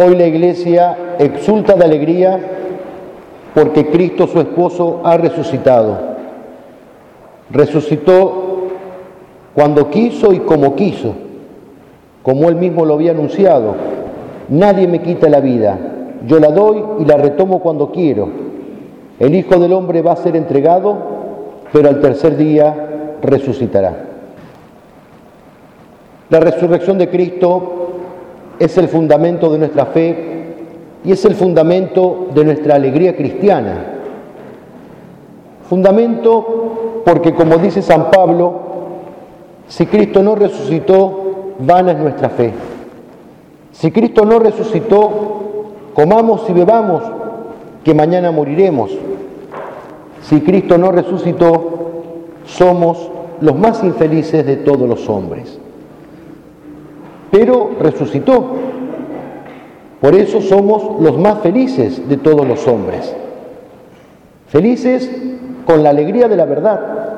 Hoy la Iglesia exulta de alegría porque Cristo, su esposo, ha resucitado. Resucitó cuando quiso y como quiso, como Él mismo lo había anunciado. Nadie me quita la vida, yo la doy y la retomo cuando quiero. El Hijo del Hombre va a ser entregado, pero al tercer día resucitará. La resurrección de Cristo es el fundamento de nuestra fe y es el fundamento de nuestra alegría cristiana. Fundamento porque, como dice San Pablo, si Cristo no resucitó, vana es nuestra fe. Si Cristo no resucitó, comamos y bebamos, que mañana moriremos. Si Cristo no resucitó, somos los más infelices de todos los hombres. Pero resucitó. Por eso somos los más felices de todos los hombres. Felices con la alegría de la verdad.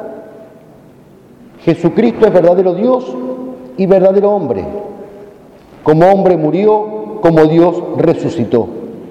Jesucristo es verdadero Dios y verdadero hombre. Como hombre murió, como Dios resucitó.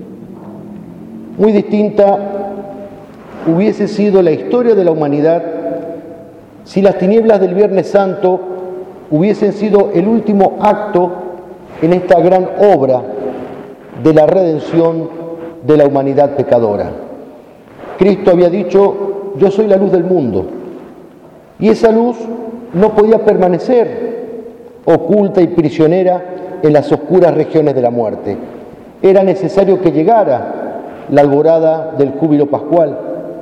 Muy distinta hubiese sido la historia de la humanidad si las tinieblas del Viernes Santo hubiesen sido el último acto en esta gran obra de la redención de la humanidad pecadora. Cristo había dicho: yo soy la luz del mundo, y esa luz no podía permanecer oculta y prisionera en las oscuras regiones de la muerte. Era necesario que llegara la alborada del júbilo pascual.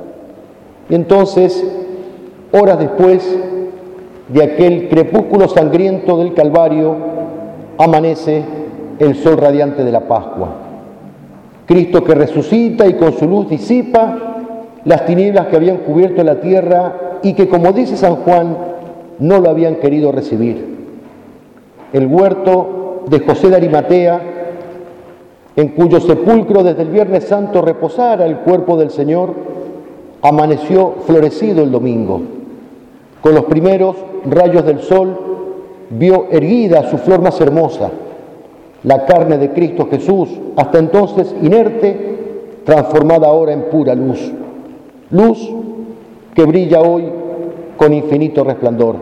Y entonces, horas después de aquel crepúsculo sangriento del Calvario, amanece el sol radiante de la Pascua. Cristo que resucita y con su luz disipa las tinieblas que habían cubierto la tierra y que, como dice San Juan, no lo habían querido recibir. El huerto de José de Arimatea, en cuyo sepulcro desde el Viernes Santo reposara el cuerpo del Señor, amaneció florecido el domingo. Con los primeros rayos del sol vio erguida su flor más hermosa, la carne de Cristo Jesús, hasta entonces inerte, transformada ahora en pura luz. Luz que brilla hoy con infinito resplandor.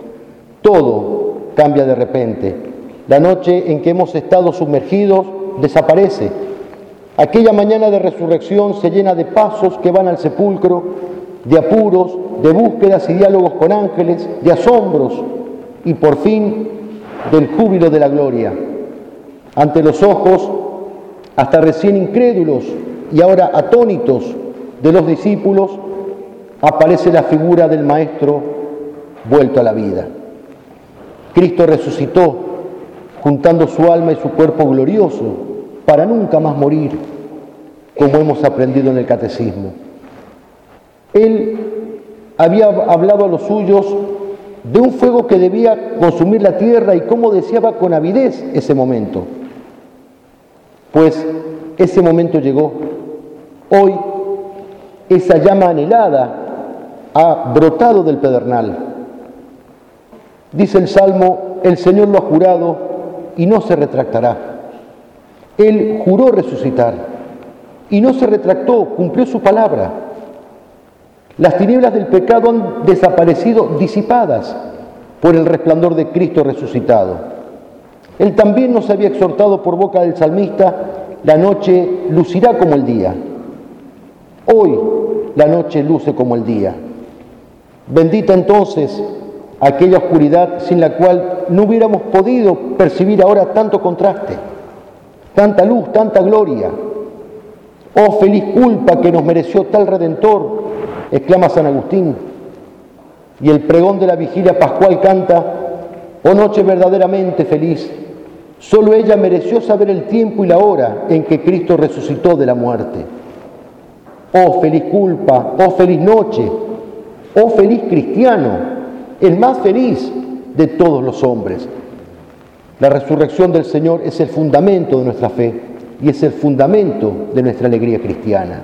Todo cambia de repente. La noche en que hemos estado sumergidos desaparece. Aquella mañana de resurrección se llena de pasos que van al sepulcro, de apuros, de búsquedas y diálogos con ángeles, de asombros y por fin del júbilo de la gloria. Ante los ojos, hasta recién incrédulos y ahora atónitos de los discípulos, aparece la figura del Maestro vuelto a la vida. Cristo resucitó, juntando su alma y su cuerpo glorioso, para nunca más morir, como hemos aprendido en el Catecismo. Él había hablado a los suyos de un fuego que debía consumir la tierra y cómo deseaba con avidez ese momento. Pues ese momento llegó. Hoy esa llama anhelada ha brotado del pedernal. Dice el Salmo: el Señor lo ha jurado y no se retractará. Él juró resucitar y no se retractó, cumplió su palabra. Las tinieblas del pecado han desaparecido disipadas por el resplandor de Cristo resucitado. Él también nos había exhortado por boca del salmista: la noche lucirá como el día. Hoy la noche luce como el día. Bendita entonces aquella oscuridad sin la cual no hubiéramos podido percibir ahora tanto contraste, tanta luz, tanta gloria. Oh feliz culpa que nos mereció tal Redentor, exclama San Agustín. Y el pregón de la vigilia pascual canta: oh noche verdaderamente feliz, solo ella mereció saber el tiempo y la hora en que Cristo resucitó de la muerte. Oh feliz culpa, oh feliz noche, oh feliz cristiano, el más feliz de todos los hombres. La resurrección del Señor es el fundamento de nuestra fe y es el fundamento de nuestra alegría cristiana.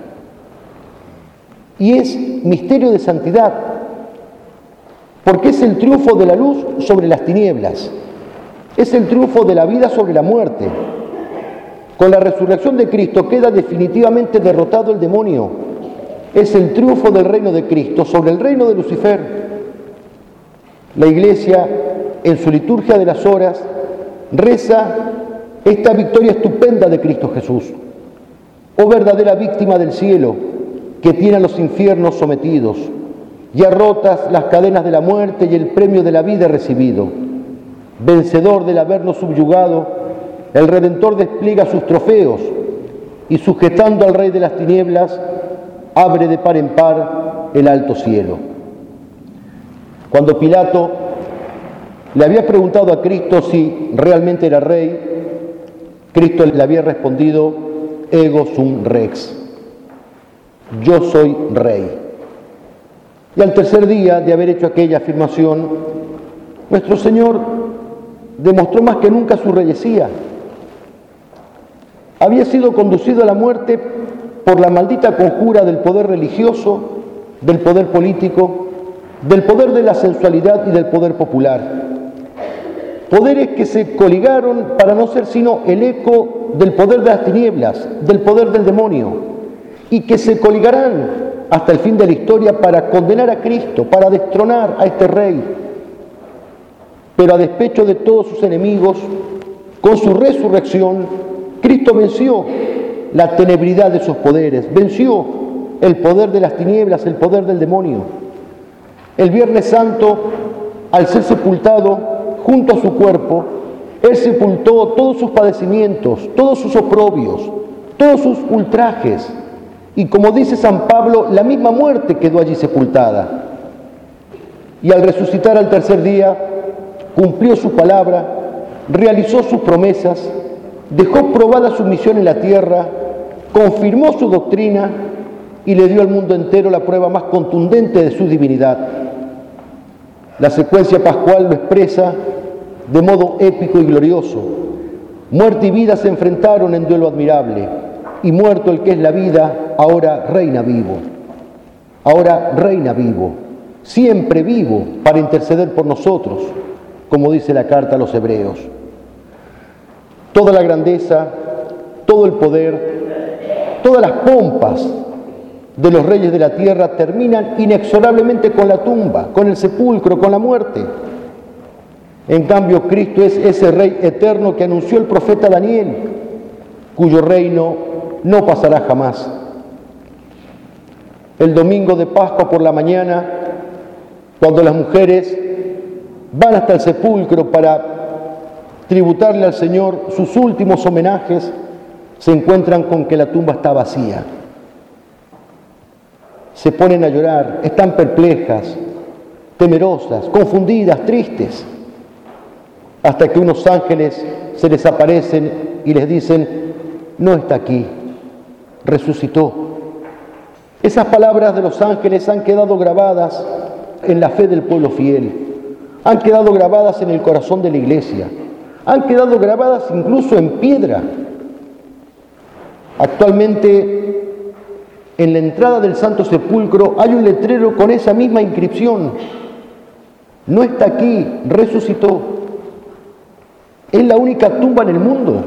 Y es misterio de santidad, porque es el triunfo de la luz sobre las tinieblas, es el triunfo de la vida sobre la muerte, Con la resurrección de Cristo queda definitivamente derrotado el demonio. Es el triunfo del reino de Cristo sobre el reino de Lucifer. La Iglesia, en su liturgia de las horas, reza esta victoria estupenda de Cristo Jesús. Oh verdadera víctima del cielo, que tiene a los infiernos sometidos, ya rotas las cadenas de la muerte y el premio de la vida recibido. Vencedor del habernos subyugado, el Redentor despliega sus trofeos y, sujetando al Rey de las tinieblas, abre de par en par el alto cielo. Cuando Pilato le había preguntado a Cristo si realmente era rey, Cristo le había respondido: ego sum rex, yo soy rey. Y al tercer día de haber hecho aquella afirmación, nuestro Señor demostró más que nunca su reyesía. Había sido conducido a la muerte por la maldita conjura del poder religioso, del poder político, del poder de la sensualidad y del poder popular. Poderes que se coligaron para no ser sino el eco del poder de las tinieblas, del poder del demonio, y que se coligarán hasta el fin de la historia para condenar a Cristo, para destronar a este Rey. Pero a despecho de todos sus enemigos, con su resurrección, Cristo venció la tenebridad de sus poderes, venció el poder de las tinieblas, el poder del demonio. El Viernes Santo, al ser sepultado junto a su cuerpo, Él sepultó todos sus padecimientos, todos sus oprobios, todos sus ultrajes. Y como dice San Pablo, la misma muerte quedó allí sepultada. Y al resucitar al tercer día, cumplió su palabra, realizó sus promesas, dejó probada su misión en la tierra, confirmó su doctrina y le dio al mundo entero la prueba más contundente de su divinidad. La secuencia pascual lo expresa de modo épico y glorioso. Muerte y vida se enfrentaron en duelo admirable, y muerto el que es la vida, ahora reina vivo. Ahora reina vivo, siempre vivo para interceder por nosotros, como dice la carta a los Hebreos. Toda la grandeza, todo el poder, todas las pompas de los reyes de la tierra terminan inexorablemente con la tumba, con el sepulcro, con la muerte. En cambio, Cristo es ese Rey eterno que anunció el profeta Daniel, cuyo reino no pasará jamás. El domingo de Pascua por la mañana, cuando las mujeres van hasta el sepulcro para tributarle al Señor sus últimos homenajes, se encuentran con que la tumba está vacía. Se ponen a llorar, están perplejas, temerosas, confundidas, tristes, hasta que unos ángeles se les aparecen y les dicen: no está aquí, resucitó. Esas palabras de los ángeles han quedado grabadas en la fe del pueblo fiel, han quedado grabadas en el corazón de la Iglesia, han quedado grabadas incluso en piedra. Actualmente, en la entrada del Santo Sepulcro hay un letrero con esa misma inscripción: no está aquí, resucitó. Es la única tumba en el mundo.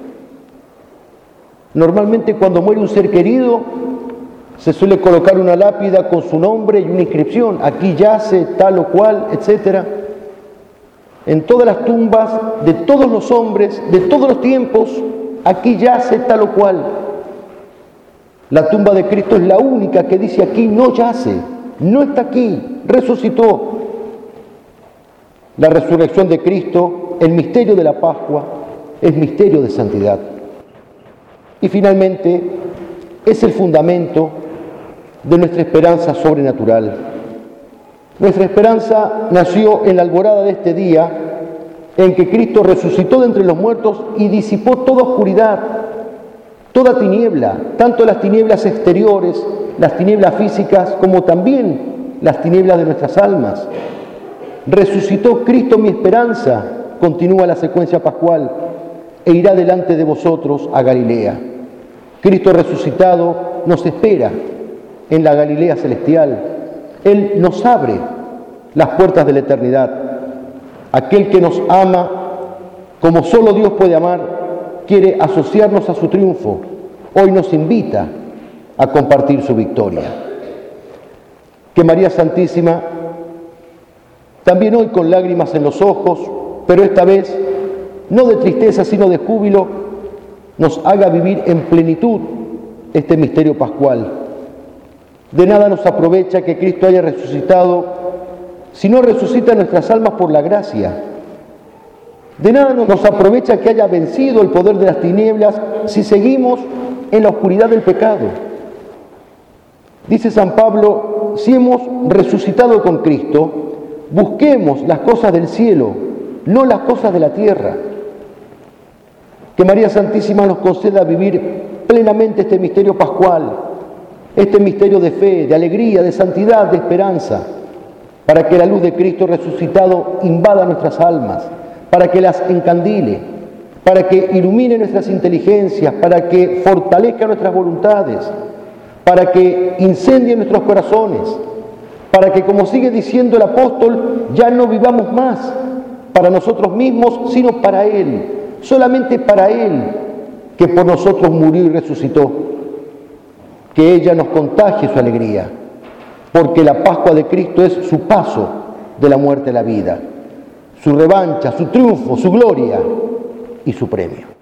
Normalmente, cuando muere un ser querido, se suele colocar una lápida con su nombre y una inscripción: aquí yace tal o cual, etc. En todas las tumbas de todos los hombres, de todos los tiempos, aquí yace tal o cual. La tumba de Cristo es la única que dice: aquí no yace, no está aquí, resucitó. La resurrección de Cristo, el misterio de la Pascua, es misterio de santidad. Y finalmente, es el fundamento de nuestra esperanza sobrenatural. Nuestra esperanza nació en la alborada de este día en que Cristo resucitó de entre los muertos y disipó toda oscuridad, toda tiniebla, tanto las tinieblas exteriores, las tinieblas físicas, como también las tinieblas de nuestras almas. Resucitó Cristo mi esperanza, continúa la secuencia pascual, e irá delante de vosotros a Galilea. Cristo resucitado nos espera en la Galilea celestial. Él nos abre las puertas de la eternidad. Aquel que nos ama como solo Dios puede amar, quiere asociarnos a su triunfo. Hoy nos invita a compartir su victoria. Que María Santísima, también hoy con lágrimas en los ojos, pero esta vez no de tristeza sino de júbilo, nos haga vivir en plenitud este misterio pascual. De nada nos aprovecha que Cristo haya resucitado si no resucita nuestras almas por la gracia. De nada nos aprovecha que haya vencido el poder de las tinieblas si seguimos en la oscuridad del pecado. Dice San Pablo, si hemos resucitado con Cristo, busquemos las cosas del cielo, no las cosas de la tierra. Que María Santísima nos conceda vivir plenamente este misterio pascual, este misterio de fe, de alegría, de santidad, de esperanza, para que la luz de Cristo resucitado invada nuestras almas, para que las encandile, para que ilumine nuestras inteligencias, para que fortalezca nuestras voluntades, para que incendie nuestros corazones, para que, como sigue diciendo el apóstol, ya no vivamos más para nosotros mismos, sino para Él, solamente para Él, que por nosotros murió y resucitó. Que ella nos contagie su alegría, porque la Pascua de Cristo es su paso de la muerte a la vida, su revancha, su triunfo, su gloria y su premio.